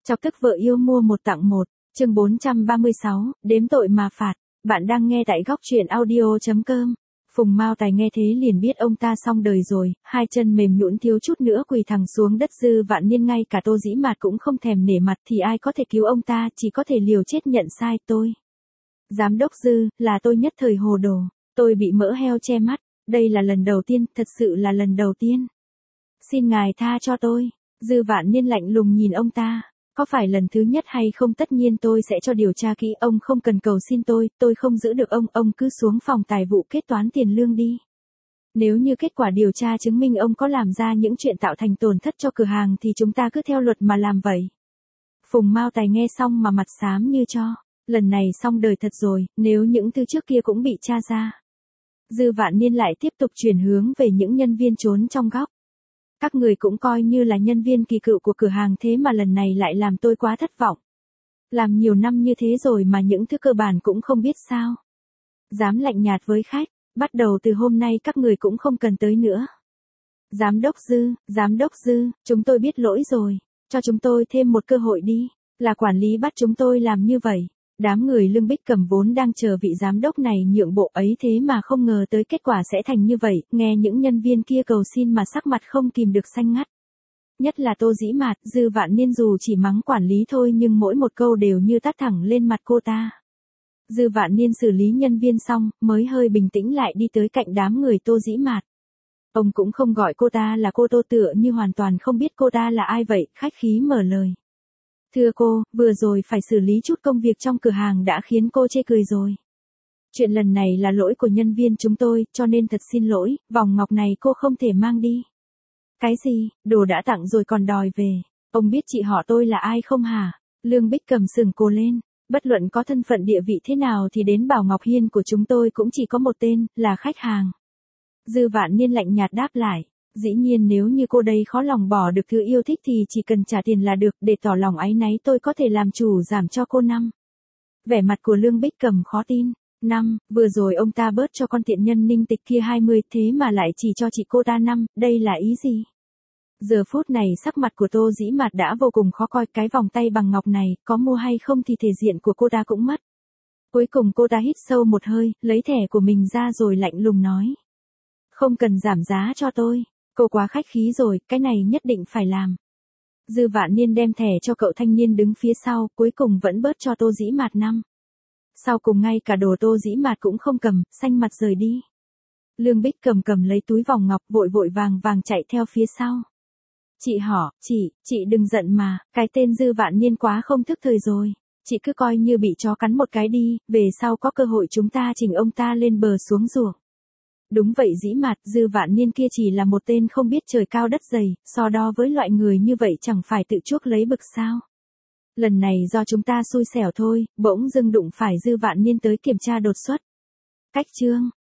Chọc tức vợ yêu mua một tặng một, chương 436, đếm tội mà phạt. Bạn đang nghe tại góc truyện audio.com. Phùng Mao Tài nghe thế liền biết ông ta xong đời rồi, hai chân mềm nhũn thiếu chút nữa quỳ thẳng xuống đất. Dư Vạn Niên ngay cả Tô Dĩ Mạt cũng không thèm nể mặt thì ai có thể cứu ông ta, chỉ có thể liều chết nhận sai. Tôi, Giám đốc Dư, là tôi nhất thời hồ đồ, tôi bị mỡ heo che mắt, đây là lần đầu tiên, thật sự là lần đầu tiên. Xin ngài tha cho tôi. Dư Vạn Niên lạnh lùng nhìn ông ta. Có phải lần thứ nhất hay không? Tất nhiên tôi sẽ cho điều tra kỹ, ông không cần cầu xin tôi không giữ được ông cứ xuống phòng tài vụ kết toán tiền lương đi. Nếu như kết quả điều tra chứng minh ông có làm ra những chuyện tạo thành tổn thất cho cửa hàng thì chúng ta cứ theo luật mà làm vậy. Phùng Mao Tài nghe xong mà mặt xám như tro, lần này xong đời thật rồi, nếu những thứ trước kia cũng bị tra ra. Dư Vạn Niên lại tiếp tục chuyển hướng về những nhân viên trốn trong góc. Các người cũng coi như là nhân viên kỳ cựu của cửa hàng, thế mà lần này lại làm tôi quá thất vọng. Làm nhiều năm như thế rồi mà những thứ cơ bản cũng không biết sao. Dám lạnh nhạt với khách, bắt đầu từ hôm nay các người cũng không cần tới nữa. Giám đốc Dư, chúng tôi biết lỗi rồi, cho chúng tôi thêm một cơ hội đi, là quản lý bắt chúng tôi làm như vậy. Đám người Lương Bích Cầm vốn đang chờ vị giám đốc này nhượng bộ ấy, thế mà không ngờ tới kết quả sẽ thành như vậy, nghe những nhân viên kia cầu xin mà sắc mặt không kìm được xanh ngắt. Nhất là Tô Dĩ Mạt. Dư Vạn Niên dù chỉ mắng quản lý thôi nhưng mỗi một câu đều như tát thẳng lên mặt cô ta. Dư Vạn Niên xử lý nhân viên xong, mới hơi bình tĩnh lại đi tới cạnh đám người Tô Dĩ Mạt. Ông cũng không gọi cô ta là cô Tô, tựa như hoàn toàn không biết cô ta là ai vậy, khách khí mở lời. Thưa cô, vừa rồi phải xử lý chút công việc trong cửa hàng đã khiến cô chê cười rồi. Chuyện lần này là lỗi của nhân viên chúng tôi, cho nên thật xin lỗi, vòng ngọc này cô không thể mang đi. Cái gì, đồ đã tặng rồi còn đòi về, ông biết chị họ tôi là ai không hả? Lương Bích Cầm sừng cô lên, bất luận có thân phận địa vị thế nào thì đến Bảo Ngọc Hiên của chúng tôi cũng chỉ có một tên, là khách hàng. Dư Vạn Niên lạnh nhạt đáp lại. Dĩ nhiên nếu như cô đây khó lòng bỏ được thứ yêu thích thì chỉ cần trả tiền là được, để tỏ lòng áy náy tôi có thể làm chủ giảm cho cô 5. Vẻ mặt của Lương Bích Cầm khó tin. 5, vừa rồi ông ta bớt cho con tiện nhân Ninh Tịch kia 20, thế mà lại chỉ cho chị cô ta 5, đây là ý gì? Giờ phút này sắc mặt của Tô Dĩ Mạt đã vô cùng khó coi, cái vòng tay bằng ngọc này, có mua hay không thì thể diện của cô ta cũng mất. Cuối cùng cô ta hít sâu một hơi, lấy thẻ của mình ra rồi lạnh lùng nói. Không cần giảm giá cho tôi. Cô quá khách khí rồi, cái này nhất định phải làm. Dư Vạn Niên đem thẻ cho cậu thanh niên đứng phía sau, cuối cùng vẫn bớt cho Tô Dĩ Mạt 5. Sau cùng ngay cả đồ Tô Dĩ Mạt cũng không cầm, xanh mặt rời đi. Lương Bích cầm lấy túi vòng ngọc, vội vàng chạy theo phía sau. Chị họ, chị đừng giận mà, cái tên Dư Vạn Niên quá không thức thời rồi. Chị cứ coi như bị chó cắn một cái đi, về sau có cơ hội chúng ta chỉnh ông ta lên bờ xuống ruộng. Đúng vậy Dĩ Mạt, Dư Vạn Niên kia chỉ là một tên không biết trời cao đất dày, so đo với loại người như vậy chẳng phải tự chuốc lấy bực sao. Lần này do chúng ta xui xẻo thôi, bỗng dưng đụng phải Dư Vạn Niên tới kiểm tra đột xuất. Cách chương,